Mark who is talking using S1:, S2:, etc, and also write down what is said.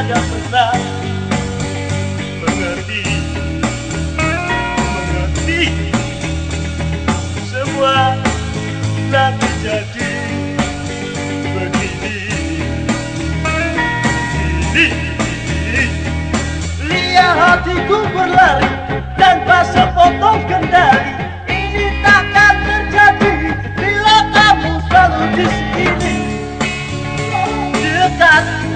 S1: tidak pernah mengerti semua nanti jadi begini. Lihat hatiku berlari dan pasang potong kendali. Ini takkan terjadi bila kamu selalu di sini dekat.